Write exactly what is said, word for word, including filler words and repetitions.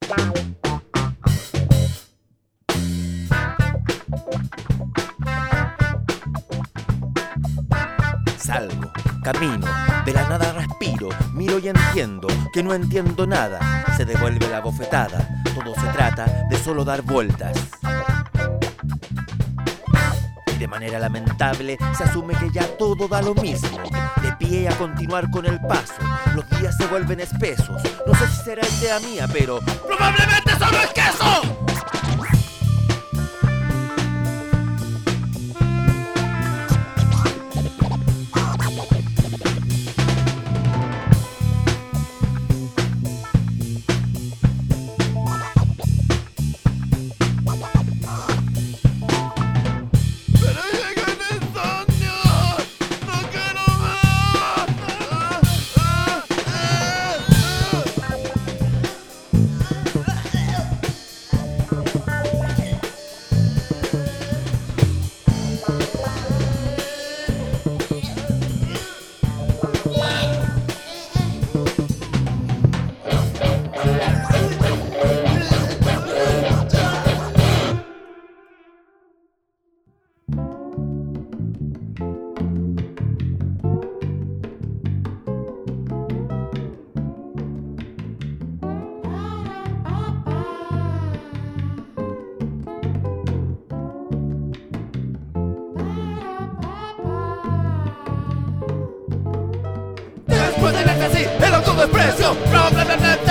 Salgo, camino, de la nada respiro, miro y entiendo que no entiendo nada. Se devuelve la bofetada, todo se trata de solo dar vueltas. Y de manera lamentable se asume que ya todo da lo mismo. De pie a continuar con el paso, los días se vuelven espesos. No sé si será idea mía, pero ¡probablemente solo es queso! Después del éxtasis, el autodesprecio, probablemente